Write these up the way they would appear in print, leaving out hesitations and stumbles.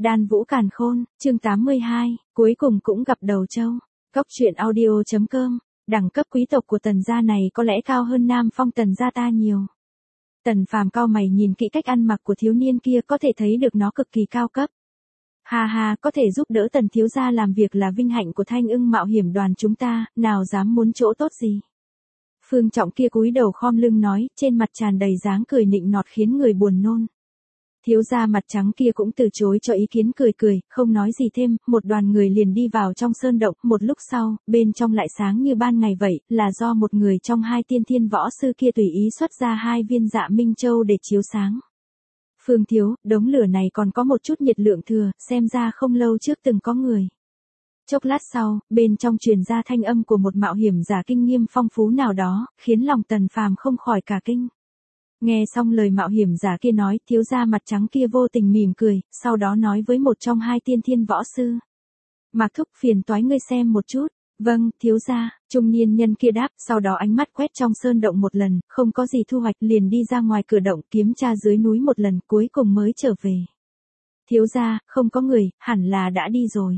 Đan Vũ Càn Khôn, chương 82, cuối cùng cũng gặp đầu trâu. Cốc truyện audio.com, đẳng cấp quý tộc của Tần gia này có lẽ cao hơn Nam Phong Tần gia ta nhiều. Tần Phàm cau mày nhìn kỹ cách ăn mặc của thiếu niên kia, có thể thấy được nó cực kỳ cao cấp. Ha ha, có thể giúp đỡ Tần thiếu gia làm việc là vinh hạnh của Thanh Ưng Mạo Hiểm đoàn chúng ta, nào dám muốn chỗ tốt gì. Phương Trọng kia cúi đầu khom lưng nói, trên mặt tràn đầy dáng cười nịnh nọt khiến người buồn nôn. Thiếu gia mặt trắng kia cũng từ chối cho ý kiến, cười cười, không nói gì thêm, một đoàn người liền đi vào trong sơn động, một lúc sau, bên trong lại sáng như ban ngày vậy, là do một người trong hai tiên thiên võ sư kia tùy ý xuất ra hai viên Dạ Minh Châu để chiếu sáng. Phương thiếu, đống lửa này còn có một chút nhiệt lượng thừa, xem ra không lâu trước từng có người. Chốc lát sau, bên trong truyền ra thanh âm của một mạo hiểm giả kinh nghiệm phong phú nào đó, khiến lòng Tần Phàm không khỏi cả kinh. Nghe xong lời mạo hiểm giả kia nói, thiếu gia mặt trắng kia vô tình mỉm cười, sau đó nói với một trong hai tiên thiên võ sư. Mạc thúc, phiền toái ngươi xem một chút. Vâng, thiếu gia, trung niên nhân kia đáp, sau đó ánh mắt quét trong sơn động một lần, không có gì thu hoạch, liền đi ra ngoài cửa động kiểm tra dưới núi một lần, cuối cùng mới trở về. Thiếu gia, không có người, hẳn là đã đi rồi.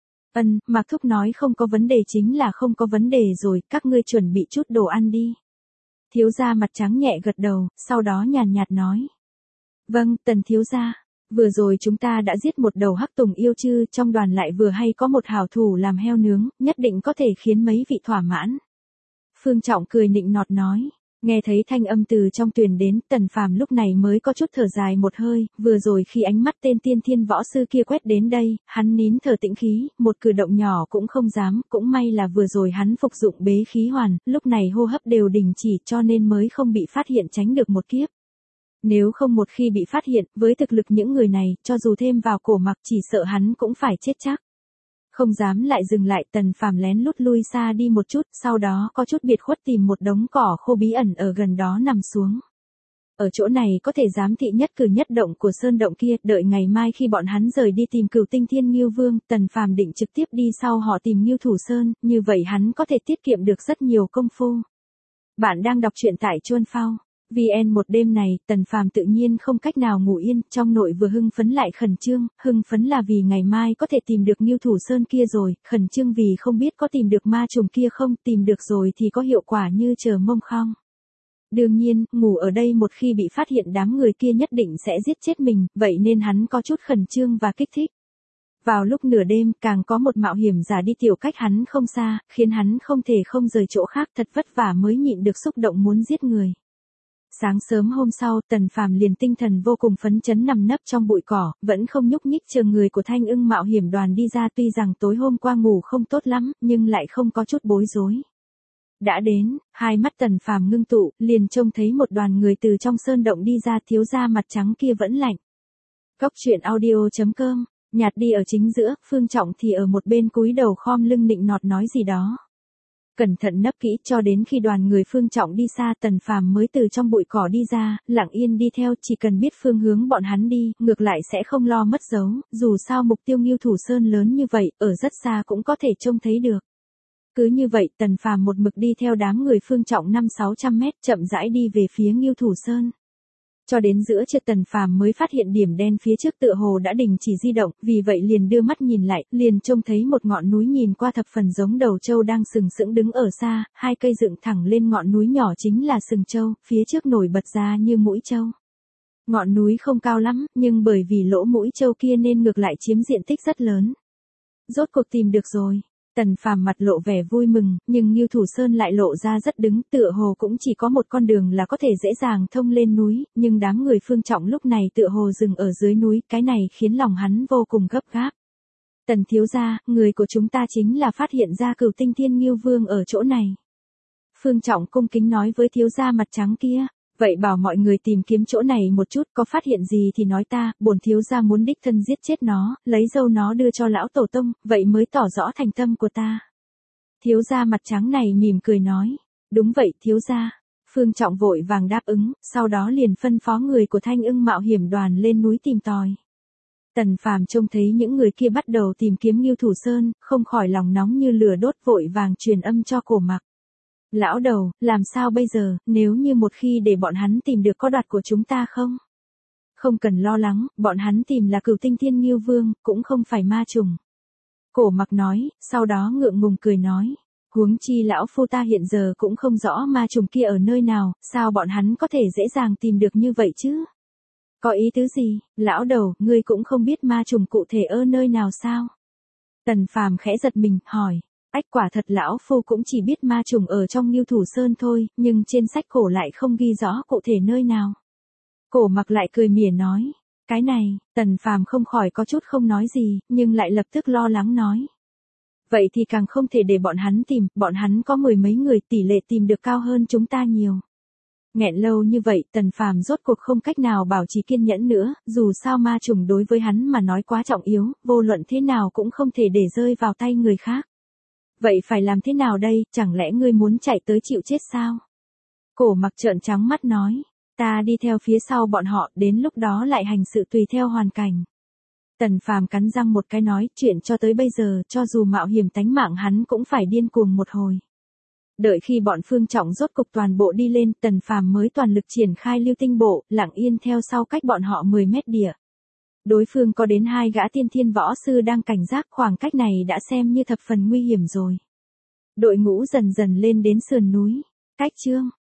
Mạc thúc nói không có vấn đề chính là không có vấn đề rồi, các ngươi chuẩn bị chút đồ ăn đi. Thiếu gia mặt trắng nhẹ gật đầu, sau đó nhàn nhạt nói. Vâng, Tần thiếu gia, vừa rồi chúng ta đã giết một đầu hắc tùng yêu chư, trong đoàn lại vừa hay có một hảo thủ làm heo nướng, nhất định có thể khiến mấy vị thỏa mãn. Phương Trọng cười nịnh nọt nói. Nghe thấy thanh âm từ trong tuyền đến, Tần Phàm lúc này mới có chút thở dài một hơi, vừa rồi khi ánh mắt tên tiên thiên võ sư kia quét đến đây, hắn nín thở tĩnh khí, một cử động nhỏ cũng không dám, cũng may là vừa rồi hắn phục dụng bế khí hoàn, lúc này hô hấp đều đình chỉ cho nên mới không bị phát hiện, tránh được một kiếp. Nếu không một khi bị phát hiện, với thực lực những người này, cho dù thêm vào cổ mặc chỉ sợ hắn cũng phải chết chắc. Không dám lại dừng lại, Tần Phàm lén lút lui xa đi một chút, sau đó có chút biệt khuất tìm một đống cỏ khô bí ẩn ở gần đó nằm xuống. Ở chỗ này có thể giám thị nhất cử nhất động của sơn động kia, đợi ngày mai khi bọn hắn rời đi tìm Cửu Tinh Thiên Ngưu Vương, Tần Phàm định trực tiếp đi sau họ tìm Ngưu Thủ Sơn, như vậy hắn có thể tiết kiệm được rất nhiều công phu. Bạn đang đọc truyện tại Chuan Phao. VN. Một đêm này, Tần Phàm tự nhiên không cách nào ngủ yên, trong nội vừa hưng phấn lại khẩn trương, hưng phấn là vì ngày mai có thể tìm được Ngưu Thủ Sơn kia rồi, khẩn trương vì không biết có tìm được ma trùng kia không, tìm được rồi thì có hiệu quả như chờ mông không. Đương nhiên, ngủ ở đây một khi bị phát hiện đám người kia nhất định sẽ giết chết mình, vậy nên hắn có chút khẩn trương và kích thích. Vào lúc nửa đêm, càng có một mạo hiểm giả đi tiểu cách hắn không xa, khiến hắn không thể không rời chỗ khác, thật vất vả mới nhịn được xúc động muốn giết người. Sáng sớm hôm sau, Tần Phàm liền tinh thần vô cùng phấn chấn nằm nấp trong bụi cỏ, vẫn không nhúc nhích chờ người của Thanh Ưng Mạo Hiểm đoàn đi ra, tuy rằng tối hôm qua ngủ không tốt lắm, nhưng lại không có chút bối rối. Đã đến, hai mắt Tần Phàm ngưng tụ, liền trông thấy một đoàn người từ trong sơn động đi ra, thiếu gia mặt trắng kia vẫn lạnh. Cốc truyện audio.com, Nhạt đi ở chính giữa, Phương Trọng thì ở một bên cúi đầu khom lưng nịnh nọt nói gì đó. Cẩn thận nấp kỹ cho đến khi đoàn người Phương Trọng đi xa, Tần Phàm mới từ trong bụi cỏ đi ra, lặng yên đi theo, chỉ cần biết phương hướng bọn hắn đi, ngược lại sẽ không lo mất dấu, dù sao mục tiêu Ngưu Thủ Sơn lớn như vậy, ở rất xa cũng có thể trông thấy được. Cứ như vậy, Tần Phàm một mực đi theo đám người Phương Trọng 500-600 mét, chậm rãi đi về phía Ngưu Thủ Sơn. Cho đến giữa trưa Tần Phàm mới phát hiện điểm đen phía trước tựa hồ đã đình chỉ di động, vì vậy liền đưa mắt nhìn lại, liền trông thấy một ngọn núi nhìn qua thập phần giống đầu trâu đang sừng sững đứng ở xa, hai cây dựng thẳng lên ngọn núi nhỏ chính là sừng trâu, phía trước nổi bật ra như mũi trâu. Ngọn núi không cao lắm, nhưng bởi vì lỗ mũi trâu kia nên ngược lại chiếm diện tích rất lớn. Rốt cuộc tìm được rồi. Tần Phàm mặt lộ vẻ vui mừng, nhưng Ngưu Thủ Sơn lại lộ ra rất đứng, tựa hồ cũng chỉ có một con đường là có thể dễ dàng thông lên núi, nhưng đám người Phương Trọng lúc này tựa hồ dừng ở dưới núi, cái này khiến lòng hắn vô cùng gấp gáp. Tần thiếu gia, người của chúng ta chính là phát hiện ra Cửu Tinh Thiên Ngưu Vương ở chỗ này. Phương Trọng cung kính nói với thiếu gia mặt trắng kia. Vậy bảo mọi người tìm kiếm chỗ này một chút, có phát hiện gì thì nói ta, bổn thiếu gia muốn đích thân giết chết nó, lấy dâu nó đưa cho lão tổ tông, vậy mới tỏ rõ thành tâm của ta. Thiếu gia mặt trắng này mỉm cười nói, đúng vậy thiếu gia. Phương Trọng vội vàng đáp ứng, sau đó liền phân phó người của Thanh Ưng Mạo Hiểm đoàn lên núi tìm tòi. Tần Phàm trông thấy những người kia bắt đầu tìm kiếm Ngưu Thủ Sơn, không khỏi lòng nóng như lửa đốt, vội vàng truyền âm cho Cổ Mặc. Lão đầu, làm sao bây giờ, nếu như một khi để bọn hắn tìm được có đoạt của chúng ta không? Không cần lo lắng, bọn hắn tìm là Cửu Tinh Thiên Ngưu Vương, cũng không phải ma trùng. Cổ Mặc nói, sau đó ngượng ngùng cười nói. Huống chi lão phu ta hiện giờ cũng không rõ ma trùng kia ở nơi nào, sao bọn hắn có thể dễ dàng tìm được như vậy chứ? Có ý tứ gì, lão đầu, ngươi cũng không biết ma trùng cụ thể ở nơi nào sao? Tần Phàm khẽ giật mình, hỏi. Ách, quả thật lão phu cũng chỉ biết ma trùng ở trong Ngưu Thủ Sơn thôi, nhưng trên sách cổ lại không ghi rõ cụ thể nơi nào. Cổ Mặc lại cười mỉa nói. Cái này, Tần Phàm không khỏi có chút không nói gì, nhưng lại lập tức lo lắng nói. Vậy thì càng không thể để bọn hắn tìm, bọn hắn có 10 mấy người, tỷ lệ tìm được cao hơn chúng ta nhiều. Nghẹn lâu như vậy, Tần Phàm rốt cuộc không cách nào bảo trì kiên nhẫn nữa, dù sao ma trùng đối với hắn mà nói quá trọng yếu, vô luận thế nào cũng không thể để rơi vào tay người khác. Vậy phải làm thế nào đây, chẳng lẽ ngươi muốn chạy tới chịu chết sao? Cổ Mặc trợn trắng mắt nói, ta đi theo phía sau bọn họ, đến lúc đó lại hành sự tùy theo hoàn cảnh. Tần Phàm cắn răng một cái nói, chuyện cho tới bây giờ, cho dù mạo hiểm tánh mạng hắn cũng phải điên cuồng một hồi. Đợi khi bọn Phương Trọng rốt cục toàn bộ đi lên, Tần Phàm mới toàn lực triển khai Lưu Tinh Bộ, lặng yên theo sau cách bọn họ 10 mét địa. Đối phương có đến 2 gã tiên thiên võ sư đang cảnh giác, khoảng cách này đã xem như thập phần nguy hiểm rồi. Đội ngũ dần dần lên đến sườn núi. Cách chương